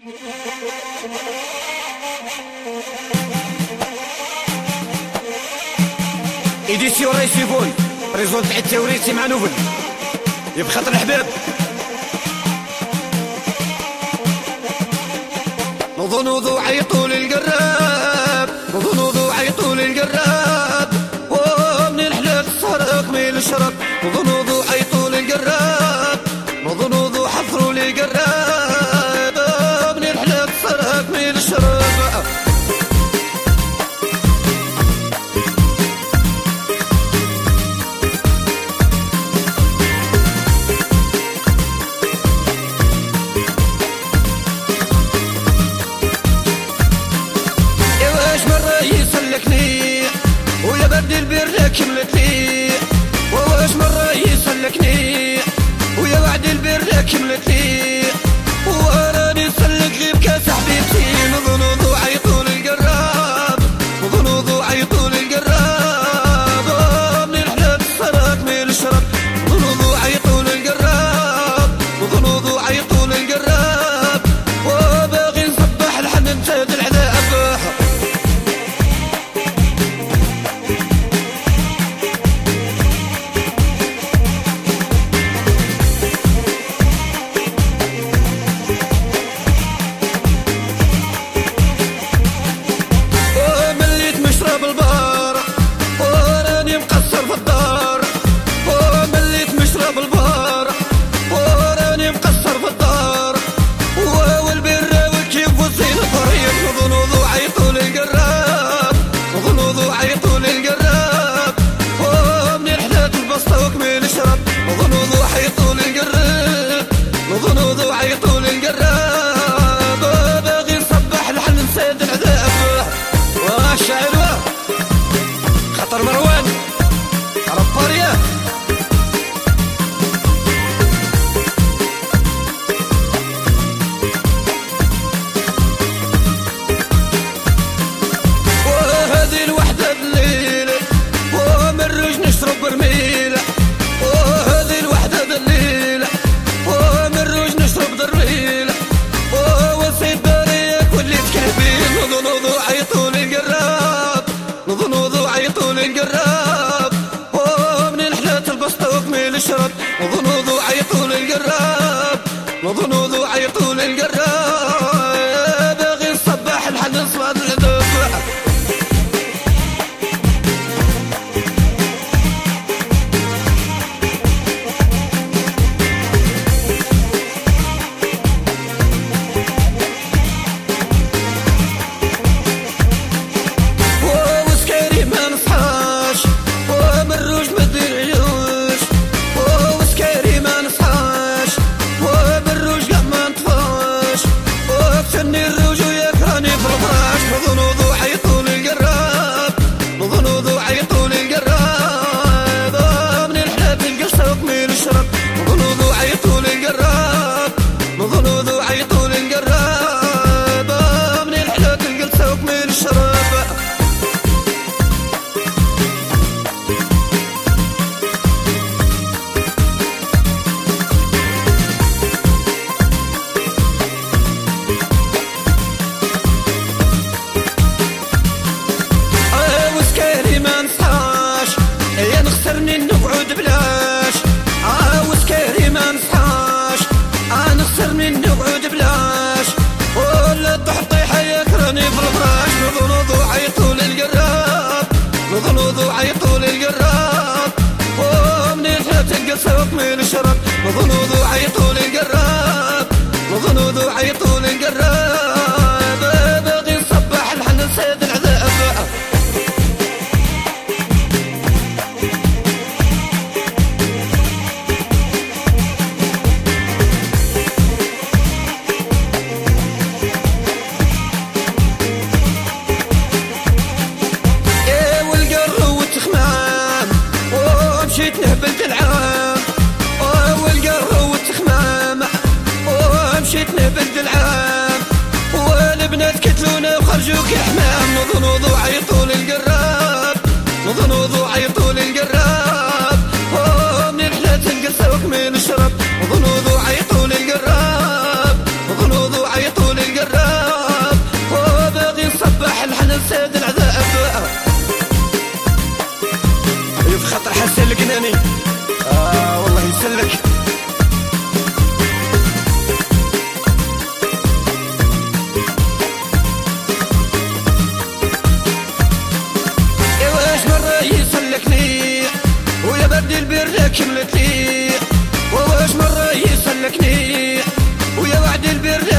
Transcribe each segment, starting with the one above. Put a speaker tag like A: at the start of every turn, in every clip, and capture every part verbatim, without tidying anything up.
A: إديسيون ريسيفون بريزون تاع التوريسي مع نوفل يبخاطر الحباب نوضو نوضو عيطوا للقراب نوضو نوضو عيطوا للقراب ومن الحلال السهر كميل الشرب نوضو نوضو عيطوا للقراب نوضو نوضو حفروا للقراب من الحلال السهر كميل الشرب ويا بدي البر كملتني واش مرة يسلكني ويا وعد البر كملتني وراني سلك غير كاس حبيبتي نوضو نوضو عيطوا للقراب نوضو نوضو عيطوا للقراب من الحلال السراك من الشرب نوضو نوضو عيطوا للقراب نوضو نوضو عيطوا للقراب وباغي نصبح الحنن تاد العذاب مروان رباريا وهذه الوحدة الليل ومن الرج نشرب برميل وهذه الوحدة الليل ومن الرج نشرب درميل وسيد داريك واللي تكهبين نوضو نوضو عيطوا للقراب نوضو نوضو عيطوا للقراب ومن الحلات البسطة وكميل الشرب نوضو نوضو عيطوا للقراب نوضو نوضو عيطوا للقراب باغي نصبح الحنن صواد العذاب خسرني نقعد بلاش عاوز كاري ما نصحاش انا خسرني نقعد بلاش ولا تحطي حياك راني في الفراش نوضو نوضو عيطوا للقراب نوضو نوضو عيطوا للقراب ومن الحلال تلقى سوق من الشرب نوضو نوضو عيطوا للقراب نوضو نوضو عيطوا للقراب باغي نصبح الحنن سيد العذاب مشيت نهبلت العام والقره والتخمام ومشيت نهبلت العام والبنات كتلونا وخرجوا كحمام نوضو نوضو عيطوا للقراب نوضو نوضو عيطوا للقراب ومن الحلال تلقى السوق من الشرب نوضو نوضو عيطوا للقراب نوضو نوضو عيطوا للقراب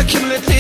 A: كملت لي